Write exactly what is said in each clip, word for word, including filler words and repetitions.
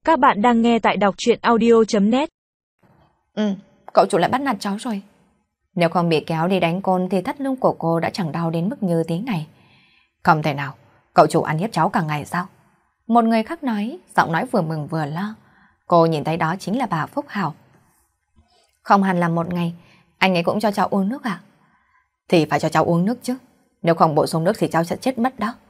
Các bạn đang nghe tại đọc truyện audio chấm net. Ừ, cậu chủ lại bắt nạt cháu rồi. Nếu không bị kéo đi đánh côn thì thắt lưng của cô đã chẳng đau đến mức như thế này. Không thể nào, cậu chủ ăn hiếp cháu cả ngày sao? Một người khác nói, giọng nói vừa mừng vừa lo. Cô nhìn thấy đó chính là bà Phúc Hảo. Không hẳn là một ngày, anh ấy cũng cho cháu uống nước à? Thì phải cho cháu uống nước chứ, nếu không bổ sung nước thì cháu sẽ chết mất đó.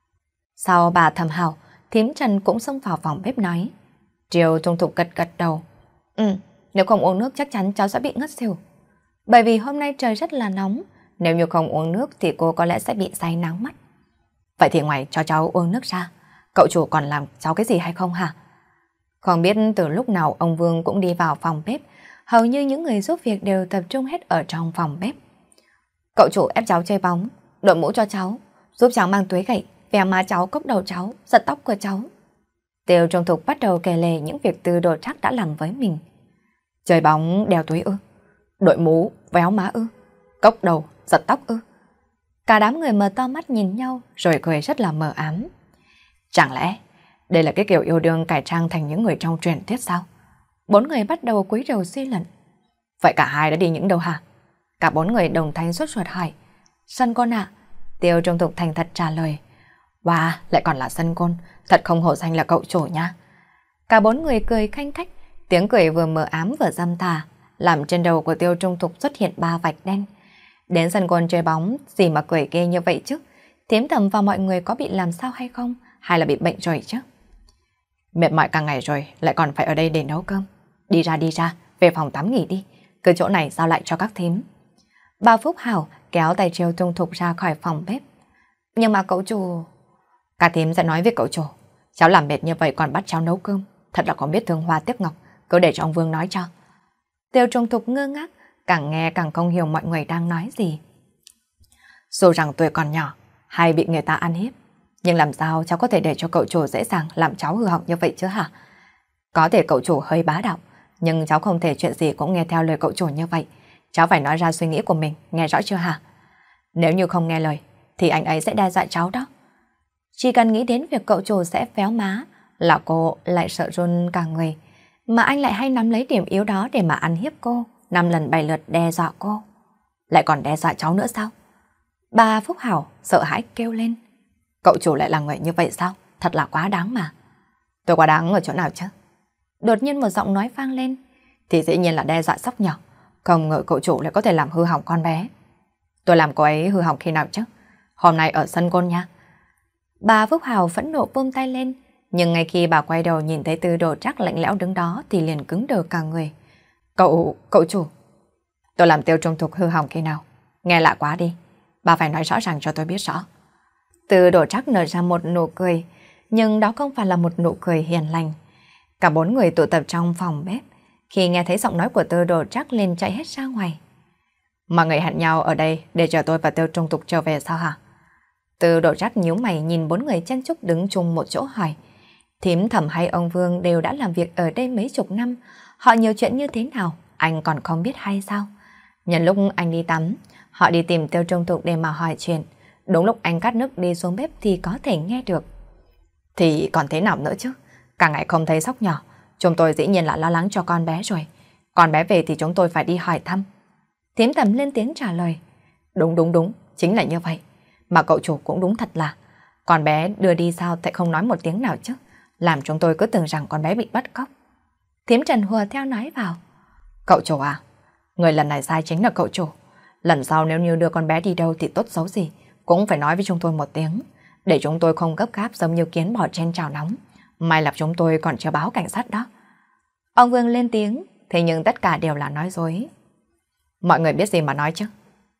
Sau bà Thầm Hảo, thím Trần cũng xông vào phòng bếp nói. Triều Trung Thục gật gật đầu. Ừ, nếu không uống nước chắc chắn cháu sẽ bị ngất xỉu. Bởi vì hôm nay trời rất là nóng, nếu như không uống nước thì cô có lẽ sẽ bị say nắng mắt. Vậy thì ngoài cho cháu uống nước ra, cậu chủ còn làm cháu cái gì hay không hả? Không biết từ lúc nào ông Vương cũng đi vào phòng bếp, hầu như những người giúp việc đều tập trung hết ở trong phòng bếp. Cậu chủ ép cháu chơi bóng, đội mũ cho cháu, giúp cháu mang túi gậy, vè má cháu, cốc đầu cháu, giật tóc của cháu. Tiêu Trung Thục bắt đầu kể lể những việc Từ Đồ Trác đã làm với mình. Chơi bóng đeo túi ư, đội mũ véo má ư, cốc đầu giật tóc ư. Cả đám người mở to mắt nhìn nhau rồi cười rất là mờ ám. Chẳng lẽ đây là cái kiểu yêu đương cải trang thành những người trong truyền thuyết sao? Bốn người bắt đầu cúi đầu suy luận. Vậy cả hai đã đi những đâu hả? Cả bốn người đồng thanh sốt ruột hỏi. Sân Côn ạ. Tiêu Trung Thục thành thật trả lời. Wow, lại còn là Sân Côn, thật không hổ danh là cậu chủ nha. Cả bốn người cười khanh khách, tiếng cười vừa mờ ám vừa dâm tà, làm trên đầu của Tiêu Trung Thục xuất hiện ba vạch đen. Đến Sân Côn chơi bóng, gì mà cười ghê như vậy chứ? Thím Thầm và mọi người có bị làm sao hay không? Hay là bị bệnh rồi chứ? Mệt mỏi cả ngày rồi, lại còn phải ở đây để nấu cơm. Đi ra đi ra, về phòng tắm nghỉ đi, cứ chỗ này giao lại cho các thím. Bà Phúc Hảo kéo tay Tiêu Trung Thục ra khỏi phòng bếp. Nhưng mà cậu chủ... Cả thím sẽ nói với cậu chủ, cháu làm mệt như vậy còn bắt cháu nấu cơm, thật là còn biết thương hoa tiếc ngọc, cứ để cho ông Vương nói cho. Tiêu Trung Thục ngơ ngác, càng nghe càng không hiểu mọi người đang nói gì. Dù rằng tuổi còn nhỏ, hay bị người ta ăn hiếp, nhưng làm sao cháu có thể để cho cậu chủ dễ dàng làm cháu hư hỏng như vậy chứ hả? Có thể cậu chủ hơi bá đạo, nhưng cháu không thể chuyện gì cũng nghe theo lời cậu chủ như vậy. Cháu phải nói ra suy nghĩ của mình, nghe rõ chưa hả? Nếu như không nghe lời, thì anh ấy sẽ đe dọa cháu đó. Chỉ cần nghĩ đến việc cậu chủ sẽ véo má là cô lại sợ run cả người. Mà anh lại hay nắm lấy điểm yếu đó để mà ăn hiếp cô, năm lần bảy lượt đe dọa cô. Lại còn đe dọa cháu nữa sao? Bà Phúc Hảo sợ hãi kêu lên. Cậu chủ lại là người như vậy sao? Thật là quá đáng mà. Tôi quá đáng ở chỗ nào chứ? Đột nhiên một giọng nói vang lên. Thì dĩ nhiên là đe dọa sóc nhỏ. Không ngờ cậu chủ lại có thể làm hư hỏng con bé. Tôi làm cô ấy hư hỏng khi nào chứ? Hôm nay ở sân Côn nha. Bà Phúc Hảo phẫn nộ vung tay lên, nhưng ngay khi bà quay đầu nhìn thấy Từ Đồ Trác lạnh lẽo đứng đó thì liền cứng đờ cả người. Cậu, cậu chủ, tôi làm Tiêu Trung Thục hư hỏng khi nào? Nghe lạ quá đi, bà phải nói rõ ràng cho tôi biết rõ. Từ Đồ Trác nở ra một nụ cười, nhưng đó không phải là một nụ cười hiền lành. Cả bốn người tụ tập trong phòng bếp, khi nghe thấy giọng nói của Từ Đồ Trác liền chạy hết ra ngoài. Mọi người hẹn nhau ở đây để chờ tôi và Tiêu Trung Thục trở về sao hả? Từ Đồ Trác nhíu mày nhìn bốn người chen chúc đứng chung một chỗ hỏi. Thím Thẩm hay ông Vương đều đã làm việc ở đây mấy chục năm, họ nhiều chuyện như thế nào, anh còn không biết hay sao? Nhân lúc anh đi tắm, họ đi tìm Tiêu Trung Thục để mà hỏi chuyện. Đúng lúc anh cắt nước đi xuống bếp thì có thể nghe được. Thì còn thế nào nữa chứ? Cả ngày không thấy sóc nhỏ, chúng tôi dĩ nhiên là lo lắng cho con bé rồi. Con bé về thì chúng tôi phải đi hỏi thăm. Thím Thẩm lên tiếng trả lời. Đúng đúng đúng, chính là như vậy. Mà cậu chủ cũng đúng thật là, con bé đưa đi sao tại không nói một tiếng nào chứ, làm chúng tôi cứ tưởng rằng con bé bị bắt cóc. Thím Trần hùa theo nói vào. Cậu chủ à, người lần này sai chính là cậu chủ. Lần sau nếu như đưa con bé đi đâu thì tốt xấu gì cũng phải nói với chúng tôi một tiếng, để chúng tôi không gấp gáp giống như kiến bò trên chảo nóng. May là chúng tôi còn chưa báo cảnh sát đó. Ông Vương lên tiếng, thế nhưng tất cả đều là nói dối. Mọi người biết gì mà nói chứ?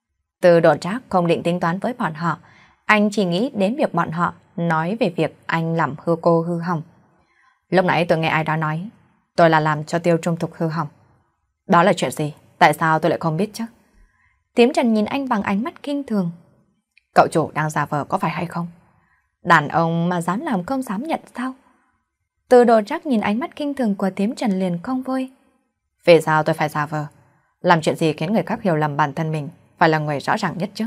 Từ Đồ Trác không định tính toán với bọn họ, anh chỉ nghĩ đến việc bọn họ nói về việc anh làm hư cô hư hỏng. Lúc nãy tôi nghe ai đó nói, tôi là làm cho Tiêu Trung Thục hư hỏng. Đó là chuyện gì? Tại sao tôi lại không biết chứ? Tím Trần nhìn anh bằng ánh mắt kinh thường. Cậu chủ đang giả vờ có phải hay không? Đàn ông mà dám làm không dám nhận sao? Từ Đồ Trác nhìn ánh mắt kinh thường của Tím Trần liền không vui. Vì sao tôi phải giả vờ? Làm chuyện gì khiến người khác hiểu lầm bản thân mình phải là người rõ ràng nhất chứ?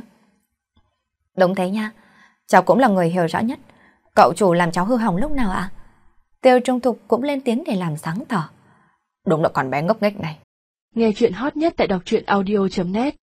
Đúng thế nha, cháu cũng là người hiểu rõ nhất. Cậu chủ làm cháu hư hỏng lúc nào ạ? Tiêu Trung Thục cũng lên tiếng để làm sáng tỏ. Đúng là con bé ngốc nghếch này. Nghe chuyện hot nhất tại đọc truyện audio chấm net